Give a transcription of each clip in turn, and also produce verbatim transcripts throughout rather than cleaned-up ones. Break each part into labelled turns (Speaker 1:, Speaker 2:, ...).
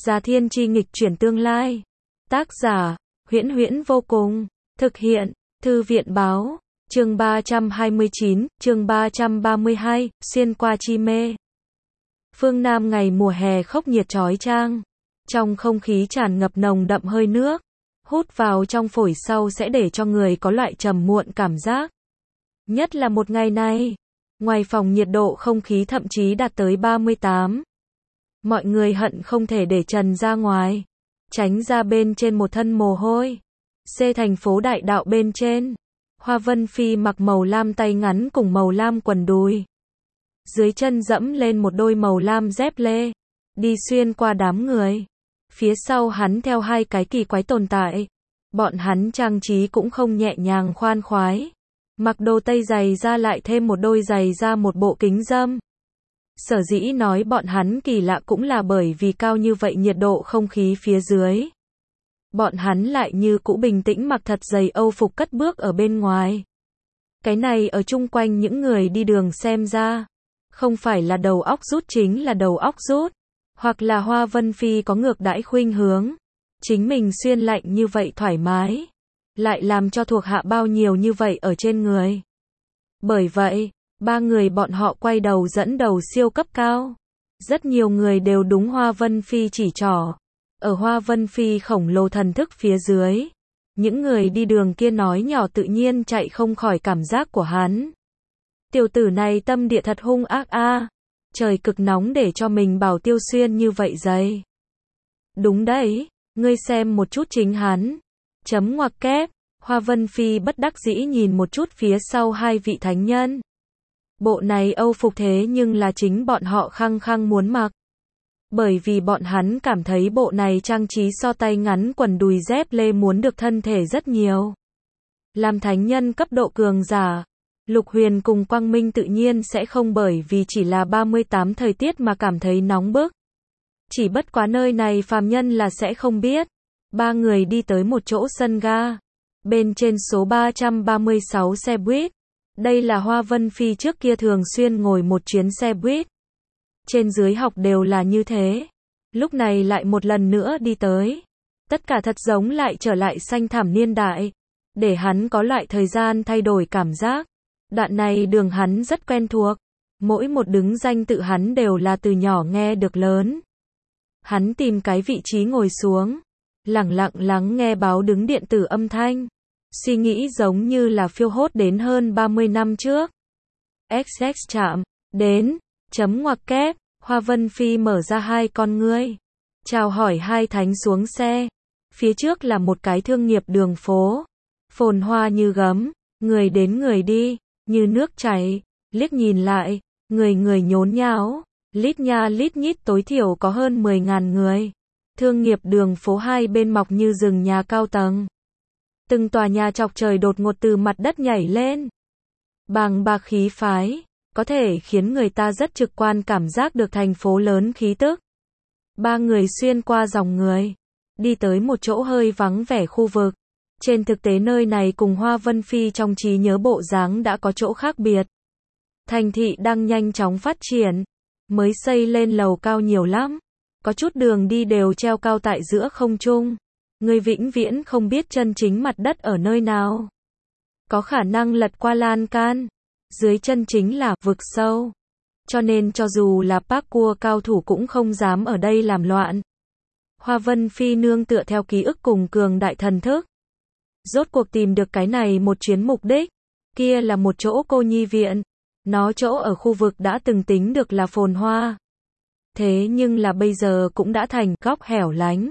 Speaker 1: Gia Thiên Chi nghịch chuyển tương lai. Tác giả, Huyễn Huyễn vô cùng. Thực hiện, Thư viện báo. Chương ba trăm hai mươi chín, chương ba trăm ba mươi hai, xuyên qua chi mê. Phương Nam ngày mùa hè khốc nhiệt chói chang. Trong không khí tràn ngập nồng đậm hơi nước. Hút vào trong phổi sau sẽ để cho người có loại trầm muộn cảm giác. Nhất là một ngày này. Ngoài phòng nhiệt độ không khí thậm chí đạt tới ba mươi tám. Mọi người hận không thể để trần ra ngoài. Tránh ra bên trên một thân mồ hôi. C thành phố đại đạo bên trên. Hoa Vân Phi mặc màu lam tay ngắn cùng màu lam quần đùi. Dưới chân dẫm lên một đôi màu lam dép lê. Đi xuyên qua đám người. Phía sau hắn theo hai cái kỳ quái tồn tại. Bọn hắn trang trí cũng không nhẹ nhàng khoan khoái. Mặc đồ tây giày ra lại thêm một đôi giày ra một bộ kính râm. Sở dĩ nói bọn hắn kỳ lạ cũng là bởi vì cao như vậy nhiệt độ không khí phía dưới. Bọn hắn lại như cũ bình tĩnh mặc thật dày âu phục cất bước ở bên ngoài. Cái này ở chung quanh những người đi đường xem ra. Không phải là đầu óc rút chính là đầu óc rút. Hoặc là Hoa Vân Phi có ngược đãi khuynh hướng. Chính mình xuyên lạnh như vậy thoải mái. Lại làm cho thuộc hạ bao nhiêu như vậy ở trên người. Bởi vậy, ba người bọn họ quay đầu dẫn đầu siêu cấp cao. Rất nhiều người đều đúng Hoa Vân Phi chỉ trỏ. Ở Hoa Vân Phi khổng lồ thần thức phía dưới. Những người đi đường kia nói nhỏ tự nhiên chạy không khỏi cảm giác của hắn. Tiểu tử này tâm địa thật hung ác a. Trời cực nóng để cho mình bảo tiêu xuyên như vậy giày. Đúng đấy, ngươi xem một chút chính hắn. Chấm ngoặc kép, Hoa Vân Phi bất đắc dĩ nhìn một chút phía sau hai vị thánh nhân. Bộ này âu phục thế nhưng là chính bọn họ khăng khăng muốn mặc. Bởi vì bọn hắn cảm thấy bộ này trang trí so tay ngắn quần đùi dép lê muốn được thân thể rất nhiều. Làm thánh nhân cấp độ cường giả, Lục Huyền cùng Quang Minh tự nhiên sẽ không bởi vì chỉ là ba mươi tám thời tiết mà cảm thấy nóng bức. Chỉ bất quá nơi này phàm nhân là sẽ không biết. Ba người đi tới một chỗ sân ga. Bên trên số ba trăm ba mươi sáu xe buýt. Đây là Hoa Vân Phi trước kia thường xuyên ngồi một chuyến xe buýt. Trên dưới học đều là như thế. Lúc này lại một lần nữa đi tới. Tất cả thật giống lại trở lại xanh thảm niên đại. Để hắn có loại thời gian thay đổi cảm giác. Đoạn này đường hắn rất quen thuộc. Mỗi một đứng danh tự hắn đều là từ nhỏ nghe được lớn. Hắn tìm cái vị trí ngồi xuống. Lẳng lặng lắng nghe báo đứng điện tử âm thanh. Suy nghĩ giống như là phiêu hốt đến hơn ba mươi năm trước. ích ích chạm, đến, chấm ngoặc kép, Hoa Vân Phi mở ra hai con ngươi. Chào hỏi hai thánh xuống xe. Phía trước là một cái thương nghiệp đường phố. Phồn hoa như gấm, người đến người đi, như nước chảy. Liếc nhìn lại, người người nhốn nháo. Lít nha lít nhít tối thiểu có hơn mười nghìn người. Thương nghiệp đường phố hai bên mọc như rừng nhà cao tầng. Từng tòa nhà chọc trời đột ngột từ mặt đất nhảy lên. Bàng bạc khí phái, có thể khiến người ta rất trực quan cảm giác được thành phố lớn khí tức. Ba người xuyên qua dòng người, đi tới một chỗ hơi vắng vẻ khu vực. Trên thực tế nơi này cùng Hoa Vân Phi trong trí nhớ bộ dáng đã có chỗ khác biệt. Thành thị đang nhanh chóng phát triển, mới xây lên lầu cao nhiều lắm. Có chút đường đi đều treo cao tại giữa không trung. Người vĩnh viễn không biết chân chính mặt đất ở nơi nào. Có khả năng lật qua lan can. Dưới chân chính là vực sâu. Cho nên cho dù là parkour cao thủ cũng không dám ở đây làm loạn. Hoa Vân Phi nương tựa theo ký ức cùng cường đại thần thức. Rốt cuộc tìm được cái này một chuyến mục đích. Kia là một chỗ cô nhi viện. Nó chỗ ở khu vực đã từng tính được là phồn hoa. Thế nhưng là bây giờ cũng đã thành góc hẻo lánh.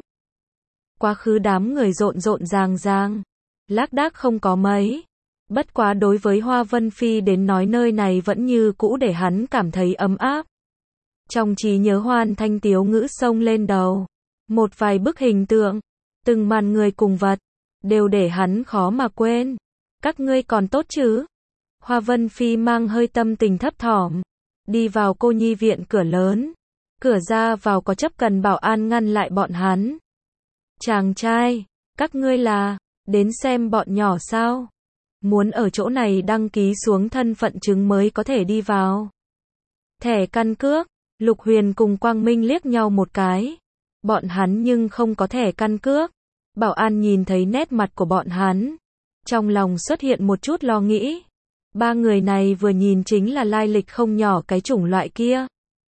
Speaker 1: Quá khứ đám người rộn rộn ràng ràng. Lác đác không có mấy. Bất quá đối với Hoa Vân Phi đến nói nơi này vẫn như cũ để hắn cảm thấy ấm áp. Trong trí nhớ Hoan Thanh tiếu ngữ xông lên đầu. Một vài bức hình tượng. Từng màn người cùng vật. Đều để hắn khó mà quên. Các ngươi còn tốt chứ? Hoa Vân Phi mang hơi tâm tình thấp thỏm. Đi vào cô nhi viện cửa lớn. Cửa ra vào có chấp cần bảo an ngăn lại bọn hắn. Chàng trai, các ngươi là, đến xem bọn nhỏ sao? Muốn ở chỗ này đăng ký xuống thân phận chứng mới có thể đi vào. Thẻ căn cước, Lục Huyền cùng Quang Minh liếc nhau một cái. Bọn hắn nhưng không có thẻ căn cước. Bảo an nhìn thấy nét mặt của bọn hắn, trong lòng xuất hiện một chút lo nghĩ. Ba người này vừa nhìn chính là lai lịch không nhỏ cái chủng loại kia.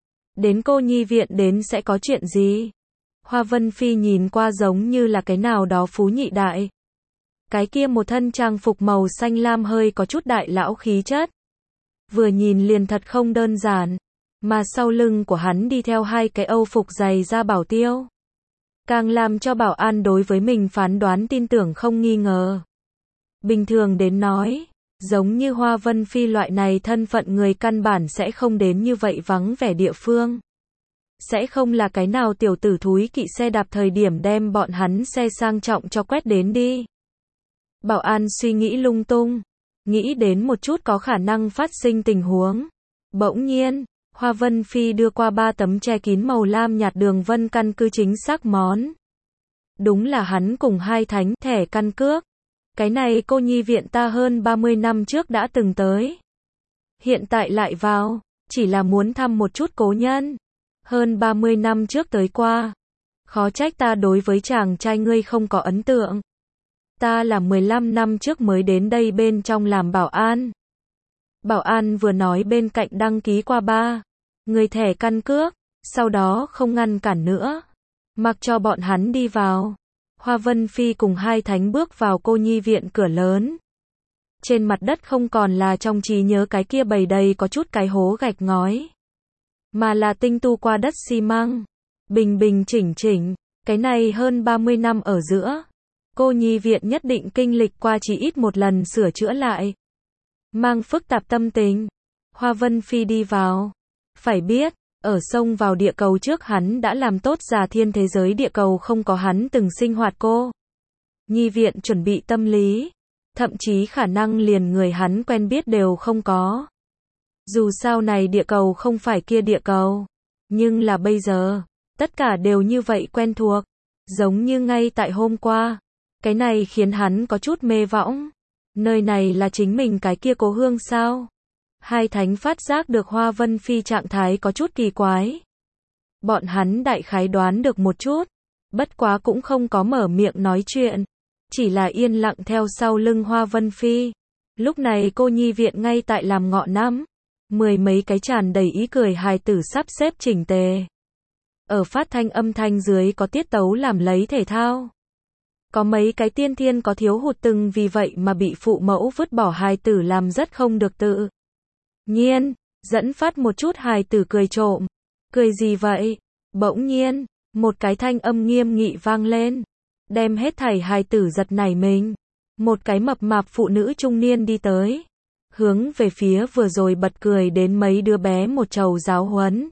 Speaker 1: Đến cô nhi viện đến sẽ có chuyện gì? Hoa Vân Phi nhìn qua giống như là cái nào đó phú nhị đại. Cái kia một thân trang phục màu xanh lam hơi có chút đại lão khí chất. Vừa nhìn liền thật không đơn giản. Mà sau lưng của hắn đi theo hai cái âu phục dày da bảo tiêu. Càng làm cho bảo an đối với mình phán đoán tin tưởng không nghi ngờ. Bình thường đến nói, giống như Hoa Vân Phi loại này thân phận người căn bản sẽ không đến như vậy vắng vẻ địa phương. Sẽ không là cái nào tiểu tử thúi kỵ xe đạp thời điểm đem bọn hắn xe sang trọng cho quét đến đi. Bảo an suy nghĩ lung tung, nghĩ đến một chút có khả năng phát sinh tình huống. Bỗng nhiên, Hoa Vân Phi đưa qua ba tấm che kín màu lam nhạt đường vân căn cứ chính xác món. Đúng là hắn cùng hai thánh thẻ căn cước. Cái này cô nhi viện ta hơn ba mươi năm trước đã từng tới. Hiện tại lại vào, chỉ là muốn thăm một chút cố nhân. Hơn ba mươi năm trước tới qua. Khó trách ta đối với chàng trai ngươi không có ấn tượng. Ta là mười lăm năm trước mới đến đây bên trong làm bảo an. Bảo an vừa nói bên cạnh đăng ký qua ba người thẻ căn cước, sau đó không ngăn cản nữa. Mặc cho bọn hắn đi vào. Hoa Vân Phi cùng hai thánh bước vào cô nhi viện cửa lớn. Trên mặt đất không còn là trong trí nhớ cái kia bầy đầy có chút cái hố gạch ngói. Mà là tinh tu qua đất xi măng. Bình bình chỉnh chỉnh. Cái này hơn ba mươi năm ở giữa. Cô nhi viện nhất định kinh lịch qua chỉ ít một lần sửa chữa lại. Mang phức tạp tâm tình. Hoa Vân Phi đi vào. Phải biết, ở sông vào địa cầu trước hắn đã làm tốt giả thiên thế giới địa cầu không có hắn từng sinh hoạt cô. Nhi viện chuẩn bị tâm lý. Thậm chí khả năng liền người hắn quen biết đều không có. Dù sao này địa cầu không phải kia địa cầu. Nhưng là bây giờ, tất cả đều như vậy quen thuộc. Giống như ngay tại hôm qua. Cái này khiến hắn có chút mê võng. Nơi này là chính mình cái kia cố hương sao? Hai thánh phát giác được Hoa Vân Phi trạng thái có chút kỳ quái. Bọn hắn đại khái đoán được một chút. Bất quá cũng không có mở miệng nói chuyện. Chỉ là yên lặng theo sau lưng Hoa Vân Phi. Lúc này cô nhi viện ngay tại làm ngọ năm. Mười mấy cái tràn đầy ý cười hài tử sắp xếp chỉnh tề. Ở phát thanh âm thanh dưới có tiết tấu làm lấy thể thao. Có mấy cái tiên thiên có thiếu hụt từng vì vậy mà bị phụ mẫu vứt bỏ hài tử làm rất không được tự nhiên, dẫn phát một chút hài tử cười trộm. Cười gì vậy? Bỗng nhiên, một cái thanh âm nghiêm nghị vang lên, đem hết thảy hài tử giật nảy mình. Một cái mập mạp phụ nữ trung niên đi tới, hướng về phía vừa rồi bật cười đến mấy đứa bé một trầu giáo huấn.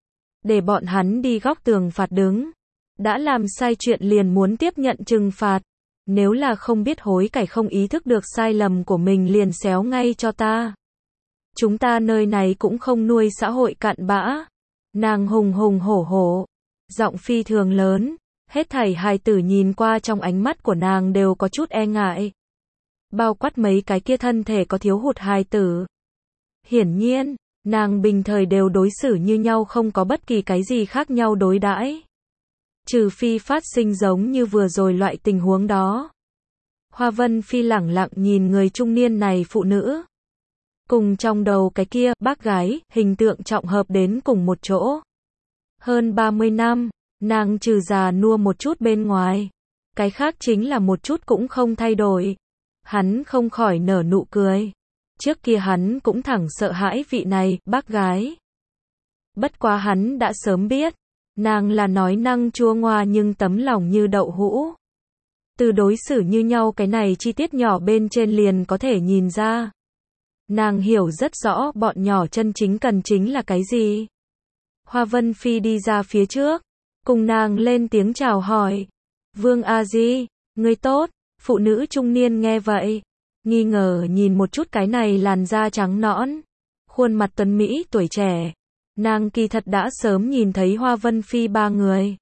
Speaker 1: Để bọn hắn đi góc tường phạt đứng. Đã làm sai chuyện liền muốn tiếp nhận trừng phạt. Nếu là không biết hối cải không ý thức được sai lầm của mình liền xéo ngay cho ta. Chúng ta nơi này cũng không nuôi xã hội cặn bã. Nàng hùng hùng hổ hổ. Giọng phi thường lớn. Hết thảy hài tử nhìn qua trong ánh mắt của nàng đều có chút e ngại. Bao quát mấy cái kia thân thể có thiếu hụt hài tử. Hiển nhiên, nàng bình thời đều đối xử như nhau không có bất kỳ cái gì khác nhau đối đãi. Trừ phi phát sinh giống như vừa rồi loại tình huống đó. Hoa Vân Phi lẳng lặng nhìn người trung niên này phụ nữ. Cùng trong đầu cái kia, bác gái, hình tượng trọng hợp đến cùng một chỗ. Hơn ba mươi năm, nàng trừ già nua một chút bên ngoài. Cái khác chính là một chút cũng không thay đổi. Hắn không khỏi nở nụ cười. Trước kia hắn cũng thẳng sợ hãi vị này, bác gái. Bất quá hắn đã sớm biết. Nàng là nói năng chua ngoa nhưng tấm lòng như đậu hũ. Từ đối xử như nhau cái này chi tiết nhỏ bên trên liền có thể nhìn ra. Nàng hiểu rất rõ bọn nhỏ chân chính cần chính là cái gì. Hoa Vân Phi đi ra phía trước, cùng nàng lên tiếng chào hỏi. Vương A Di, người tốt, phụ nữ trung niên nghe vậy. Nghi ngờ nhìn một chút cái này làn da trắng nõn. Khuôn mặt tuấn Mỹ tuổi trẻ. Nàng kỳ thật đã sớm nhìn thấy Hoa Vân Phi ba người.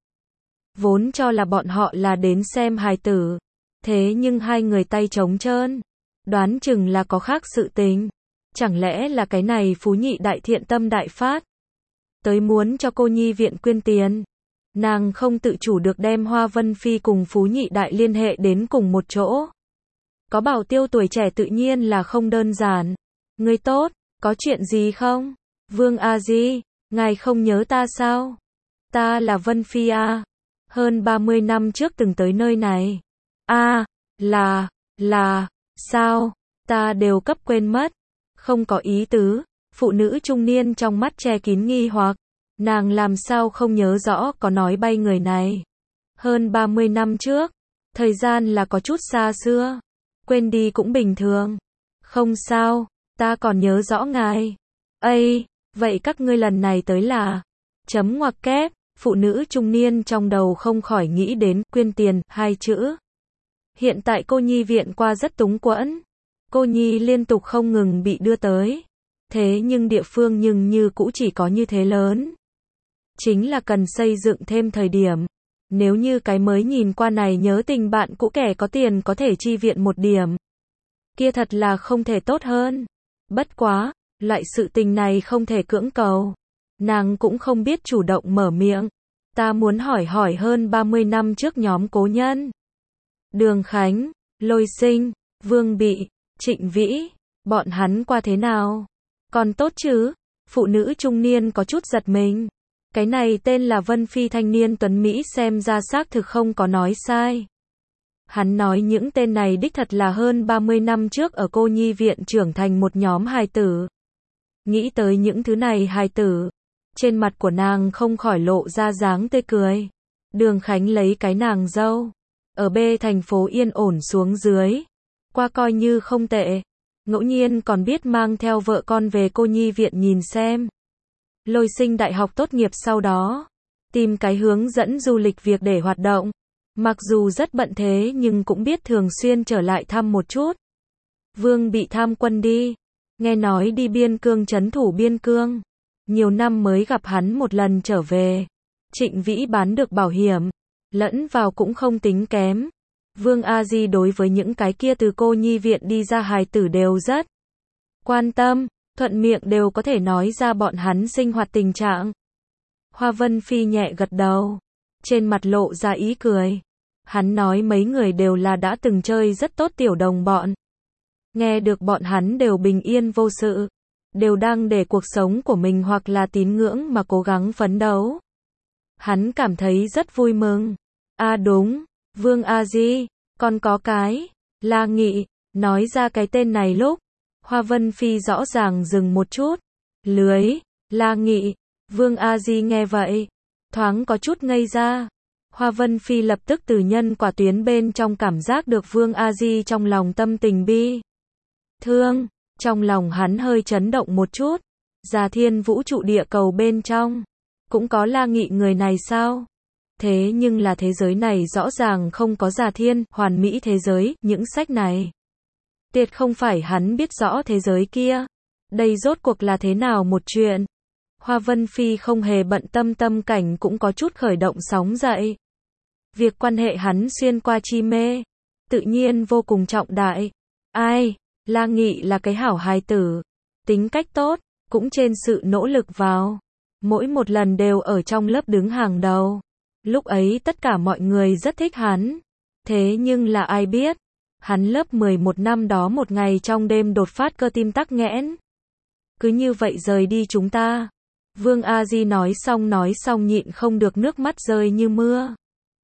Speaker 1: Vốn cho là bọn họ là đến xem hài tử. Thế nhưng hai người tay trống trơn. Đoán chừng là có khác sự tình. Chẳng lẽ là cái này phú nhị đại thiện tâm đại phát. Tới muốn cho cô nhi viện quyên tiền. Nàng không tự chủ được đem Hoa Vân Phi cùng Phú Nhị Đại liên hệ đến cùng một chỗ. Có bảo tiêu tuổi trẻ tự nhiên là không đơn giản. Ngươi tốt, có chuyện gì không? Vương A Di, ngài không nhớ ta sao? Ta là Vân Phi a. Hơn ba mươi năm trước từng tới nơi này. A, là, là, sao? Ta đều cấp quên mất. Không có ý tứ. Phụ nữ trung niên trong mắt che kín nghi hoặc. Nàng làm sao không nhớ rõ có nói bay người này. Hơn ba mươi năm trước. Thời gian là có chút xa xưa. Quên đi cũng bình thường. Không sao, ta còn nhớ rõ ngài. Ây, vậy các ngươi lần này tới là... Chấm ngoặc kép, phụ nữ trung niên trong đầu không khỏi nghĩ đến quyên tiền, hai chữ. Hiện tại cô nhi viện qua rất túng quẫn. Cô nhi liên tục không ngừng bị đưa tới. Thế nhưng địa phương nhưng như cũ chỉ có như thế lớn. Chính là cần xây dựng thêm thời điểm. Nếu như cái mới nhìn qua này nhớ tình bạn cũ kẻ có tiền có thể chi viện một điểm. Kia thật là không thể tốt hơn. Bất quá, loại sự tình này không thể cưỡng cầu. Nàng cũng không biết chủ động mở miệng. Ta muốn hỏi hỏi hơn ba mươi năm trước nhóm cố nhân. Đường Khánh, Lôi Sinh, Vương Bị, Trịnh Vĩ, bọn hắn qua thế nào? Còn tốt chứ? Phụ nữ trung niên có chút giật mình. Cái này tên là Vân Phi thanh niên tuấn Mỹ xem ra xác thực không có nói sai. Hắn nói những tên này đích thật là hơn ba mươi năm trước ở cô nhi viện trưởng thành một nhóm hài tử. Nghĩ tới những thứ này hài tử. Trên mặt của nàng không khỏi lộ ra dáng tươi cười. Đường Khánh lấy cái nàng dâu. Ở B thành phố yên ổn xuống dưới. Qua coi như không tệ. Ngẫu nhiên còn biết mang theo vợ con về cô nhi viện nhìn xem. Lôi Sinh đại học tốt nghiệp sau đó. Tìm cái hướng dẫn du lịch việc để hoạt động. Mặc dù rất bận thế nhưng cũng biết thường xuyên trở lại thăm một chút. Vương Bị tham quân đi. Nghe nói đi biên cương trấn thủ biên cương. Nhiều năm mới gặp hắn một lần trở về. Trịnh Vĩ bán được bảo hiểm. Lẫn vào cũng không tính kém. Vương A Di đối với những cái kia từ cô nhi viện đi ra hài tử đều rất quan tâm. Thuận miệng đều có thể nói ra bọn hắn sinh hoạt tình trạng. Hoa Vân Phi nhẹ gật đầu. Trên mặt lộ ra ý cười. Hắn nói mấy người đều là đã từng chơi rất tốt tiểu đồng bọn. Nghe được bọn hắn đều bình yên vô sự. Đều đang để cuộc sống của mình hoặc là tín ngưỡng mà cố gắng phấn đấu. Hắn cảm thấy rất vui mừng. À đúng, Vương A Di, còn có cái, La Nghị, nói ra cái tên này lúc. Hoa Vân Phi rõ ràng dừng một chút. Lưới, La Nghị, Vương A Di nghe vậy. Thoáng có chút ngây ra. Hoa Vân Phi lập tức từ nhân quả tuyến bên trong cảm giác được Vương A Di trong lòng tâm tình bi. Thương, trong lòng hắn hơi chấn động một chút. Già thiên vũ trụ địa cầu bên trong. Cũng có La Nghị người này sao? Thế nhưng là thế giới này rõ ràng không có già thiên, hoàn mỹ thế giới, những sách này. Tiệt không phải hắn biết rõ thế giới kia. Đây rốt cuộc là thế nào một chuyện. Hoa Vân Phi không hề bận tâm tâm cảnh cũng có chút khởi động sóng dậy. Việc quan hệ hắn xuyên qua chi mê. Tự nhiên vô cùng trọng đại. Ai? La Nghị là cái hảo hài tử. Tính cách tốt, cũng trên sự nỗ lực vào. Mỗi một lần đều ở trong lớp đứng hàng đầu. Lúc ấy tất cả mọi người rất thích hắn. Thế nhưng là ai biết. Hắn lớp mười một năm đó một ngày trong đêm đột phát cơ tim tắc nghẽn. Cứ như vậy rời đi chúng ta. Vương A Di nói xong nói xong nhịn không được nước mắt rơi như mưa.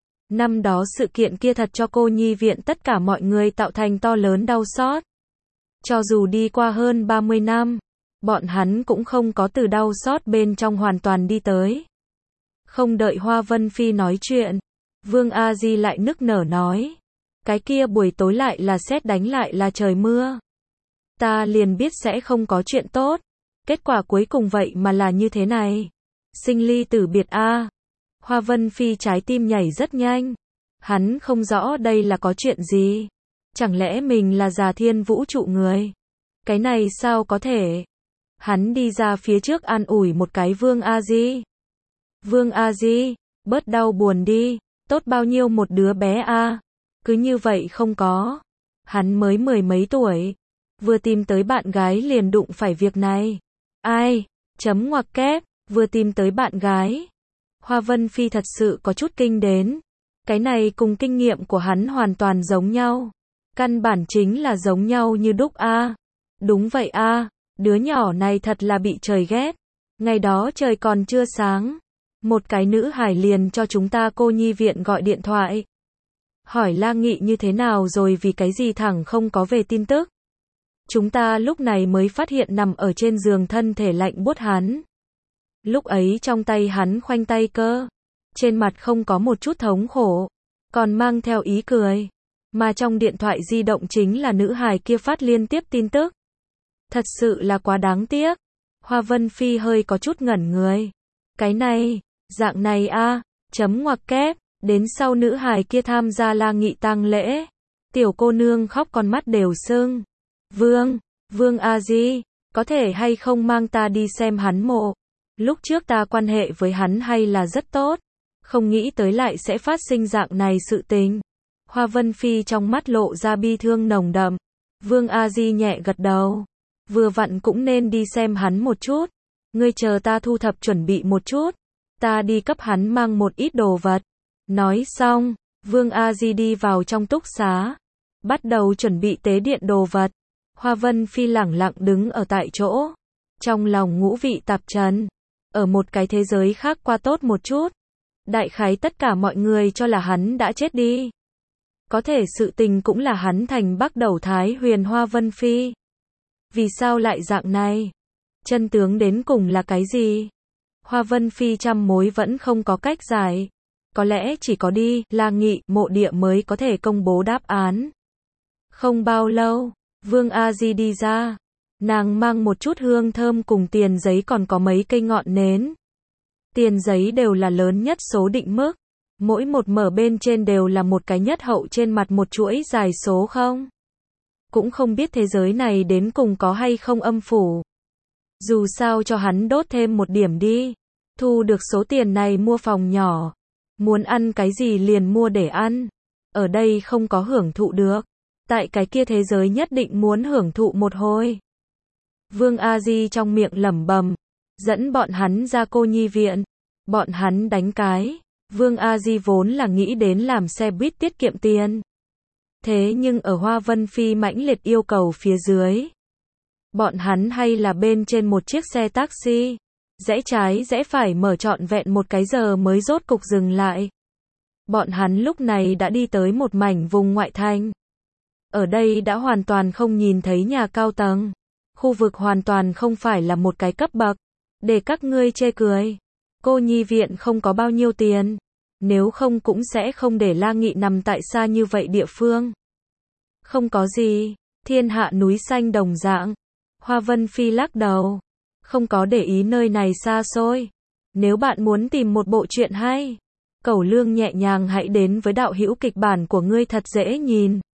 Speaker 1: Năm đó sự kiện kia thật cho cô nhi viện tất cả mọi người tạo thành to lớn đau xót. Cho dù đi qua hơn ba mươi năm, bọn hắn cũng không có từ đau xót bên trong hoàn toàn đi tới. Không đợi Hoa Vân Phi nói chuyện, Vương A Di lại nức nở nói. Cái kia buổi tối lại là sét đánh lại là trời mưa. Ta liền biết sẽ không có chuyện tốt. Kết quả cuối cùng vậy mà là như thế này. Sinh ly tử biệt a. Hoa Vân Phi trái tim nhảy rất nhanh. Hắn không rõ đây là có chuyện gì. Chẳng lẽ mình là già thiên vũ trụ người? Cái này sao có thể? Hắn đi ra phía trước an ủi một cái Vương A Di. Vương A Di, bớt đau buồn đi. Tốt bao nhiêu một đứa bé a. Cứ như vậy không có. Hắn mới mười mấy tuổi. Vừa tìm tới bạn gái liền đụng phải việc này. Ai? Chấm ngoặc kép. Vừa tìm tới bạn gái. Hoa Vân Phi thật sự có chút kinh đến. Cái này cùng kinh nghiệm của hắn hoàn toàn giống nhau. Căn bản chính là giống nhau như đúc a. Đúng vậy a, đứa nhỏ này thật là bị trời ghét. Ngày đó trời còn chưa sáng, một cái nữ hải liền cho chúng ta cô nhi viện gọi điện thoại. Hỏi La Nghị như thế nào rồi vì cái gì thẳng không có về tin tức. Chúng ta lúc này mới phát hiện nằm ở trên giường thân thể lạnh buốt hắn. Lúc ấy trong tay hắn khoanh tay cơ. Trên mặt không có một chút thống khổ. Còn mang theo ý cười. Mà trong điện thoại di động chính là nữ hài kia phát liên tiếp tin tức. Thật sự là quá đáng tiếc. Hoa Vân Phi hơi có chút ngẩn người. Cái này, dạng này a, chấm ngoặc kép. Đến sau nữ hài kia tham gia La Nghị tang lễ. Tiểu cô nương khóc con mắt đều sưng. Vương, Vương A Di, có thể hay không mang ta đi xem hắn mộ. Lúc trước ta quan hệ với hắn hay là rất tốt. Không nghĩ tới lại sẽ phát sinh dạng này sự tình. Hoa Vân Phi trong mắt lộ ra bi thương nồng đậm. Vương A Di nhẹ gật đầu. Vừa vặn cũng nên đi xem hắn một chút. Ngươi chờ ta thu thập chuẩn bị một chút. Ta đi cấp hắn mang một ít đồ vật. Nói xong, Vương A Di đi vào trong túc xá. Bắt đầu chuẩn bị tế điện đồ vật. Hoa Vân Phi lẳng lặng đứng ở tại chỗ. Trong lòng ngũ vị tạp trần. Ở một cái thế giới khác qua tốt một chút. Đại khái tất cả mọi người cho là hắn đã chết đi. Có thể sự tình cũng là hắn thành Bắc Đầu Thái Huyền Hoa Vân Phi. Vì sao lại dạng này? Chân tướng đến cùng là cái gì? Hoa Vân Phi trăm mối vẫn không có cách giải. Có lẽ chỉ có đi La Nghị mộ địa mới có thể công bố đáp án. Không bao lâu, Vương A Di đi ra. Nàng mang một chút hương thơm cùng tiền giấy còn có mấy cây ngọn nến. Tiền giấy đều là lớn nhất số định mức. Mỗi một mở bên trên đều là một cái nhất hậu trên mặt một chuỗi dài số không. Cũng không biết thế giới này đến cùng có hay không âm phủ. Dù sao cho hắn đốt thêm một điểm đi. Thu được số tiền này mua phòng nhỏ. Muốn ăn cái gì liền mua để ăn. Ở đây không có hưởng thụ được. Tại cái kia thế giới nhất định muốn hưởng thụ một hồi. Vương A Di trong miệng lẩm bẩm, dẫn bọn hắn ra cô nhi viện. Bọn hắn đánh cái. Vương A Di vốn là nghĩ đến làm xe buýt tiết kiệm tiền. Thế nhưng ở Hoa Vân Phi mãnh liệt yêu cầu phía dưới. Bọn hắn hay là bên trên một chiếc xe taxi. Rẽ trái rẽ phải mở trọn vẹn một cái giờ mới rốt cục dừng lại. Bọn hắn lúc này đã đi tới một mảnh vùng ngoại thành. Ở đây đã hoàn toàn không nhìn thấy nhà cao tầng. Khu vực hoàn toàn không phải là một cái cấp bậc. Để các ngươi chê cười. Cô nhi viện không có bao nhiêu tiền. Nếu không cũng sẽ không để La Nghị nằm tại xa như vậy địa phương. Không có gì. Thiên hạ núi xanh đồng dạng. Hoa Vân Phi lắc đầu. Không có để ý nơi này xa xôi. Nếu bạn muốn tìm một bộ truyện hay, Cẩu Lương nhẹ nhàng hãy đến với đạo hữu kịch bản của ngươi thật dễ nhìn.